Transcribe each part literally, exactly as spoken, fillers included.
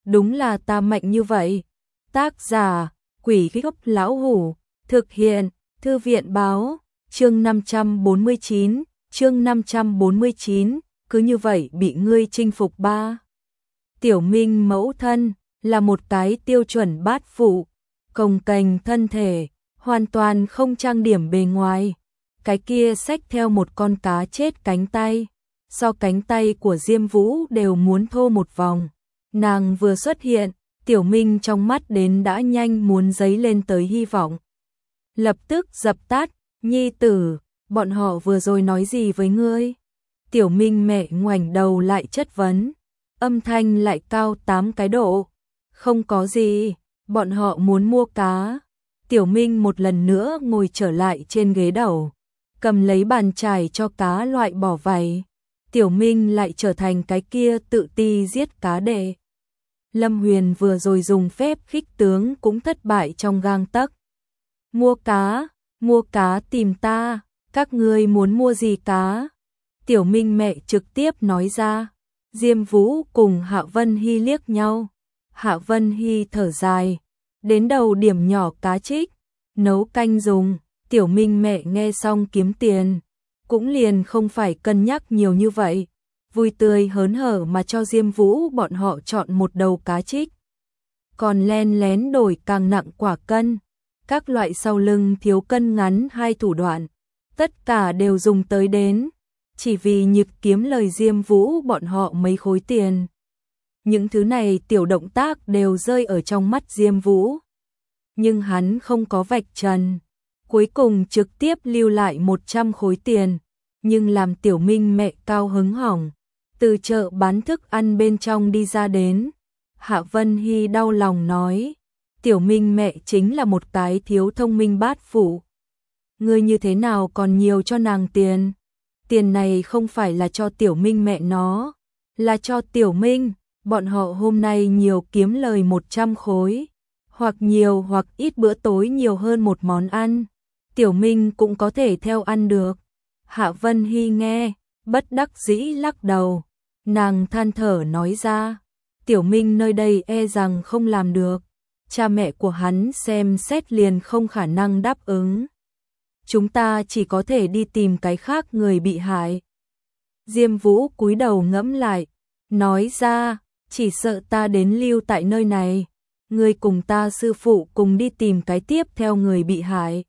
đúng là ta mạnh như vậy. Tác giả, Quỷ Gốc Lão Hủ, thực hiện, Thư viện báo, chương năm trăm bốn mươi chín, chương năm trăm bốn mươi chín, cứ như vậy bị ngươi chinh phục ba. Tiểu Minh mẫu thân, là một cái tiêu chuẩn bát phụ, cồng kềnh thân thể, hoàn toàn không trang điểm bề ngoài. Cái kia xách theo một con cá chết cánh tay, so cánh tay của Diêm Vũ đều muốn thô một vòng. Nàng vừa xuất hiện, Tiểu Minh trong mắt đến đã nhanh muốn dấy lên tới hy vọng. Lập tức dập tắt, nhi tử, bọn họ vừa rồi nói gì với ngươi? Tiểu Minh mẹ ngoảnh đầu lại chất vấn, âm thanh lại cao tám cái độ. Không có gì, bọn họ muốn mua cá. Tiểu Minh một lần nữa ngồi trở lại trên ghế đầu, cầm lấy bàn chải cho cá loại bỏ vảy. Tiểu Minh lại trở thành cái kia tự ti giết cá đệ. Lâm Huyền vừa rồi dùng phép khích tướng cũng thất bại trong gang tấc. Mua cá, mua cá tìm ta, các ngươi muốn mua gì cá? Tiểu Minh mẹ trực tiếp nói ra. Diêm Vũ cùng Hạ Vân Hy liếc nhau. Hạ Vân Hy thở dài, đến đầu điểm nhỏ cá trích, nấu canh dùng. Tiểu Minh mẹ nghe xong kiếm tiền, cũng liền không phải cân nhắc nhiều như vậy, vui tươi hớn hở mà cho Diêm Vũ bọn họ chọn một đầu cá trích. Còn len lén đổi càng nặng quả cân, các loại sau lưng thiếu cân ngắn hai thủ đoạn, tất cả đều dùng tới đến, chỉ vì nhịp kiếm lời Diêm Vũ bọn họ mấy khối tiền. Những thứ này tiểu động tác đều rơi ở trong mắt Diêm Vũ. Nhưng hắn không có vạch trần, cuối cùng trực tiếp lưu lại một trăm khối tiền, nhưng làm Tiểu Minh mẹ cao hứng hỏng, từ chợ bán thức ăn bên trong đi ra đến. Hạ Vân Hy đau lòng nói, Tiểu Minh mẹ chính là một cái thiếu thông minh bát phụ. Ngươi như thế nào còn nhiều cho nàng tiền? Tiền này không phải là cho Tiểu Minh mẹ nó, là cho Tiểu Minh, bọn họ hôm nay nhiều kiếm lời một trăm khối, hoặc nhiều hoặc ít bữa tối nhiều hơn một món ăn. Tiểu Minh cũng có thể theo ăn được. Hạ Vân Hy nghe, bất đắc dĩ lắc đầu. Nàng than thở nói ra, Tiểu Minh nơi đây e rằng không làm được. Cha mẹ của hắn xem xét liền không khả năng đáp ứng. Chúng ta chỉ có thể đi tìm cái khác người bị hại. Diêm Vũ cúi đầu ngẫm lại, nói ra, chỉ sợ ta đến lưu tại nơi này. Ngươi cùng ta sư phụ cùng đi tìm cái tiếp theo người bị hại.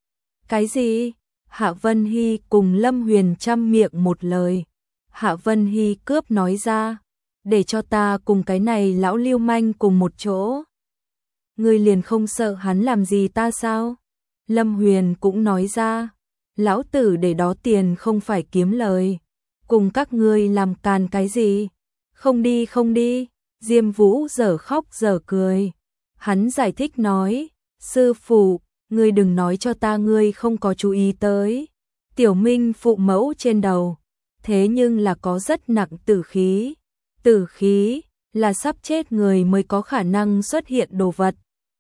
Cái gì? Hạ Vân Hy cùng Lâm Huyền chăm miệng một lời. Hạ Vân Hy cướp nói ra, để cho ta cùng cái này lão lưu manh cùng một chỗ. Ngươi liền không sợ hắn làm gì ta sao? Lâm Huyền cũng nói ra, lão tử để đó tiền không phải kiếm lời, cùng các ngươi làm càn cái gì? Không đi không đi. Diêm Vũ giờ khóc giờ cười. Hắn giải thích nói, sư phụ, ngươi đừng nói cho ta ngươi không có chú ý tới. Tiểu Minh phụ mẫu trên đầu, thế nhưng là có rất nặng tử khí. Tử khí là sắp chết người mới có khả năng xuất hiện đồ vật.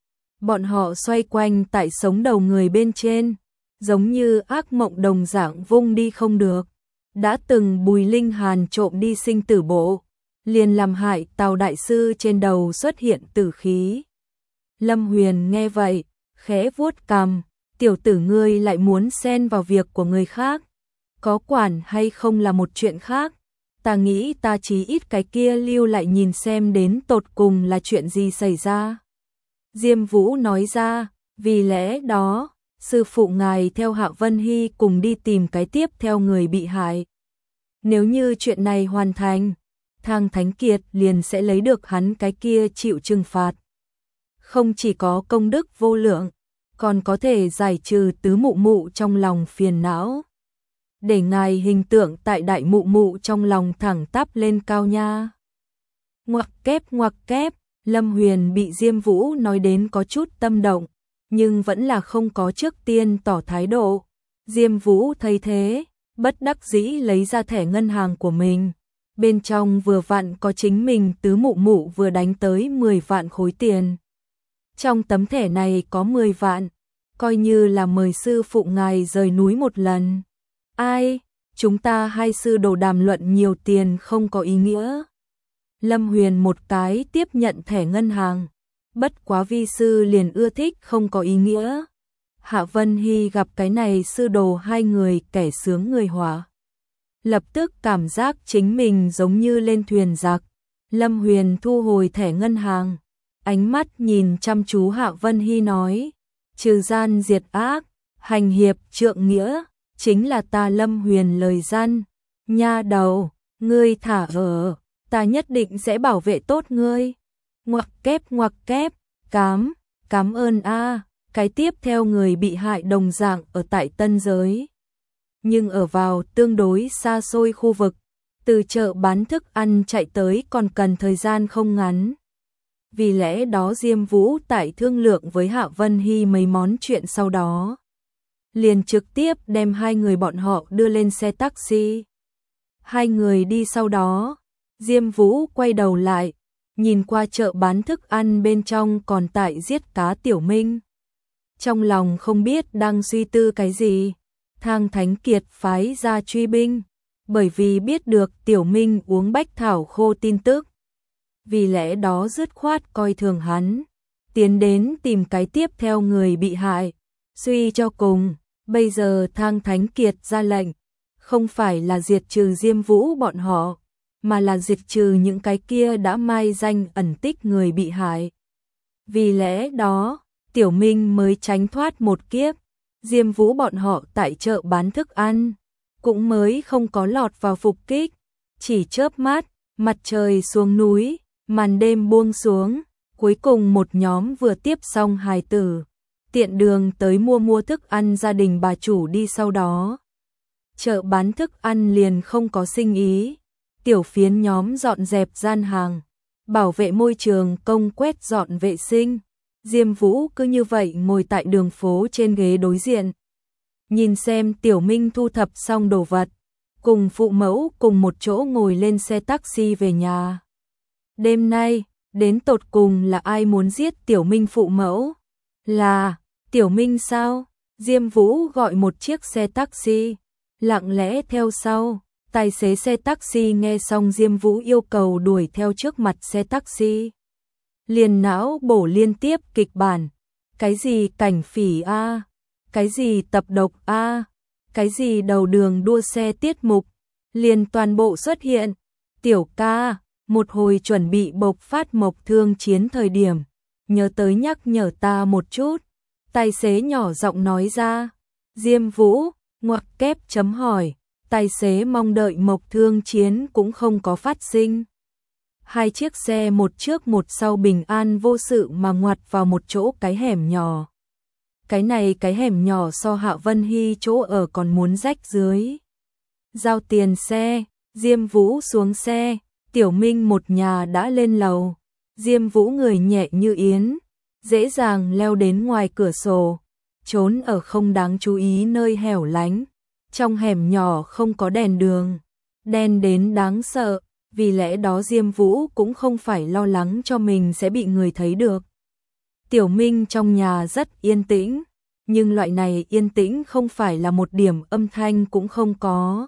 Bọn họ xoay quanh tại sống đầu người bên trên, giống như ác mộng đồng dạng vung đi không được. Đã từng Bùi Linh Hàn trộm đi sinh tử bộ, liền làm hại Tào đại sư trên đầu xuất hiện tử khí. Lâm Huyền nghe vậy, khẽ vuốt cằm, tiểu tử ngươi lại muốn xen vào việc của người khác, có quản hay không là một chuyện khác. Ta nghĩ ta chí ít cái kia lưu lại nhìn xem đến tột cùng là chuyện gì xảy ra. Diêm Vũ nói ra, vì lẽ đó, sư phụ ngài theo Hạ Vân Hy cùng đi tìm cái tiếp theo người bị hại. Nếu như chuyện này hoàn thành, Thang Thánh Kiệt liền sẽ lấy được hắn cái kia chịu trừng phạt. Không chỉ có công đức vô lượng, còn có thể giải trừ tứ mụ mụ trong lòng phiền não. Để ngài hình tượng tại đại mụ mụ trong lòng thẳng tắp lên cao nha. Ngoặc kép ngoặc kép, Lâm Huyền bị Diêm Vũ nói đến có chút tâm động, nhưng vẫn là không có trước tiên tỏ thái độ. Diêm Vũ thấy thế, bất đắc dĩ lấy ra thẻ ngân hàng của mình. Bên trong vừa vặn có chính mình tứ mụ mụ vừa đánh tới mười vạn khối tiền. Trong tấm thẻ này có mười vạn, coi như là mời sư phụ ngài rời núi một lần. Ai, chúng ta hai sư đồ đàm luận nhiều tiền không có ý nghĩa. Lâm Huyền một cái tiếp nhận thẻ ngân hàng. Bất quá vi sư liền ưa thích không có ý nghĩa. Hạ Vân Hy gặp cái này sư đồ hai người kẻ sướng người họa. Lập tức cảm giác chính mình giống như lên thuyền giặc. Lâm Huyền thu hồi thẻ ngân hàng. Ánh mắt nhìn chăm chú Hạ Vân Hy nói. Trừ gian diệt ác, hành hiệp trượng nghĩa, chính là ta Lâm Huyền lời gian. Nha đầu, ngươi thả ở, ta nhất định sẽ bảo vệ tốt ngươi. Ngoặc kép ngoặc kép, cám, cám ơn a. Cái tiếp theo người bị hại đồng dạng ở tại Tân Giới. Nhưng ở vào tương đối xa xôi khu vực, từ chợ bán thức ăn chạy tới còn cần thời gian không ngắn. Vì lẽ đó Diêm Vũ tại thương lượng với Hạ Vân Hy mấy món chuyện sau đó. Liền trực tiếp đem hai người bọn họ đưa lên xe taxi. Hai người đi sau đó, Diêm Vũ quay đầu lại, nhìn qua chợ bán thức ăn bên trong còn tại giết cá Tiểu Minh. Trong lòng không biết đang suy tư cái gì, Thang Thánh Kiệt phái ra truy binh, bởi vì biết được Tiểu Minh uống bách thảo khô tin tức. Vì lẽ đó dứt khoát coi thường hắn, tiến đến tìm cái tiếp theo người bị hại. Suy cho cùng, bây giờ Thang Thánh Kiệt ra lệnh, không phải là diệt trừ Diêm Vũ bọn họ, mà là diệt trừ những cái kia đã mai danh ẩn tích người bị hại. Vì lẽ đó, Tiểu Minh mới tránh thoát một kiếp. Diêm Vũ bọn họ tại chợ bán thức ăn, cũng mới không có lọt vào phục kích. Chỉ chớp mắt, mặt trời xuống núi, màn đêm buông xuống, cuối cùng một nhóm vừa tiếp xong hài tử. Tiện đường tới mua mua thức ăn gia đình bà chủ đi sau đó. Chợ bán thức ăn liền không có sinh ý. Tiểu phiến nhóm dọn dẹp gian hàng, bảo vệ môi trường công quét dọn vệ sinh. Diêm Vũ cứ như vậy ngồi tại đường phố trên ghế đối diện. Nhìn xem Tiểu Minh thu thập xong đồ vật, cùng phụ mẫu cùng một chỗ ngồi lên xe taxi về nhà. Đêm nay, đến tột cùng là ai muốn giết Tiểu Minh phụ mẫu? Là Tiểu Minh sao? Diêm Vũ gọi một chiếc xe taxi, lặng lẽ theo sau. Tài xế xe taxi nghe xong Diêm Vũ yêu cầu đuổi theo trước mặt xe taxi. Liền não bổ liên tiếp kịch bản. Cái gì cảnh phỉ a, cái gì tập độc a, cái gì đầu đường đua xe tiết mục, liền toàn bộ xuất hiện. Tiểu ca, một hồi chuẩn bị bộc phát mộc thương chiến thời điểm, nhớ tới nhắc nhở ta một chút. Tài xế nhỏ giọng nói ra. Diêm Vũ, ngoặc kép chấm hỏi. Tài xế mong đợi mộc thương chiến cũng không có phát sinh. Hai chiếc xe một trước một sau bình an vô sự mà ngoặt vào một chỗ cái hẻm nhỏ. Cái này cái hẻm nhỏ so Hạ Vân Hy chỗ ở còn muốn rách dưới. Giao tiền xe, Diêm Vũ xuống xe, Tiểu Minh một nhà đã lên lầu. Diêm Vũ người nhẹ như yến, dễ dàng leo đến ngoài cửa sổ, trốn ở không đáng chú ý nơi hẻo lánh. Trong hẻm nhỏ không có đèn đường, đen đến đáng sợ, vì lẽ đó Diêm Vũ cũng không phải lo lắng cho mình sẽ bị người thấy được. Tiểu Minh trong nhà rất yên tĩnh, nhưng loại này yên tĩnh không phải là một điểm âm thanh cũng không có,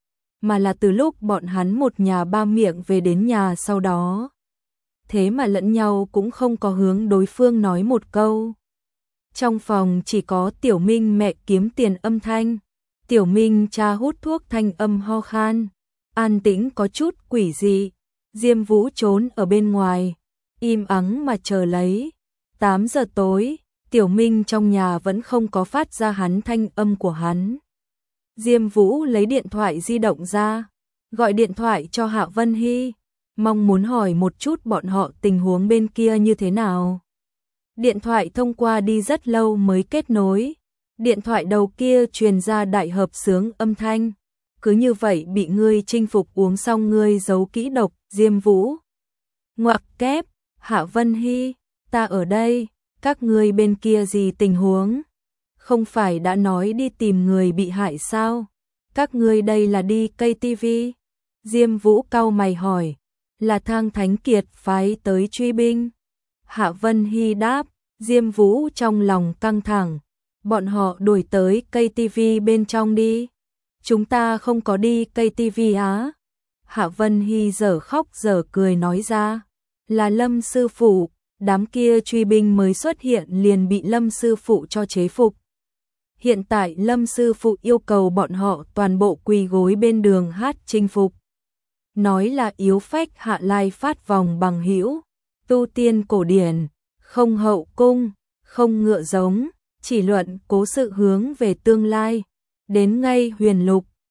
mà là từ lúc bọn hắn một nhà ba miệng về đến nhà sau đó. Thế mà lẫn nhau cũng không có hướng đối phương nói một câu. Trong phòng chỉ có Tiểu Minh mẹ kiếm tiền âm thanh, Tiểu Minh cha hút thuốc thanh âm ho khan, an tĩnh có chút quỷ dị. Diêm Vũ trốn ở bên ngoài, im ắng mà chờ lấy. tám giờ tối, Tiểu Minh trong nhà vẫn không có phát ra hắn thanh âm của hắn. Diêm Vũ lấy điện thoại di động ra, gọi điện thoại cho Hạ Vân Hy, mong muốn hỏi một chút bọn họ tình huống bên kia như thế nào. Điện thoại thông qua đi rất lâu mới kết nối. Điện thoại đầu kia truyền ra đại hợp xướng âm thanh. Cứ như vậy bị ngươi chinh phục uống xong ngươi giấu kỹ độc. Diêm Vũ. Ngoặc kép, Hạ Vân Hy, ta ở đây, các ngươi bên kia gì tình huống? Không phải đã nói đi tìm người bị hại sao? Các ngươi đây là đi cây tivi? Diêm Vũ cau mày hỏi. Là Thang Thánh Kiệt phái tới truy binh. Hạ Vân Hy đáp. Diêm Vũ trong lòng căng thẳng. Bọn họ đuổi tới cây tivi bên trong đi. Chúng ta không có đi cây tivi á. Hạ Vân Hy giờ khóc giờ cười nói ra, là Lâm sư phụ, đám kia truy binh mới xuất hiện liền bị Lâm sư phụ cho chế phục. Hiện tại Lâm sư phụ yêu cầu bọn họ toàn bộ quỳ gối bên đường hát chinh phục. Nói là yếu phách Hạ Lai phát vòng bằng hữu, tu tiên cổ điển, không hậu cung, không ngựa giống, chỉ luận cố sự hướng về tương lai. Đến ngay huyền lục,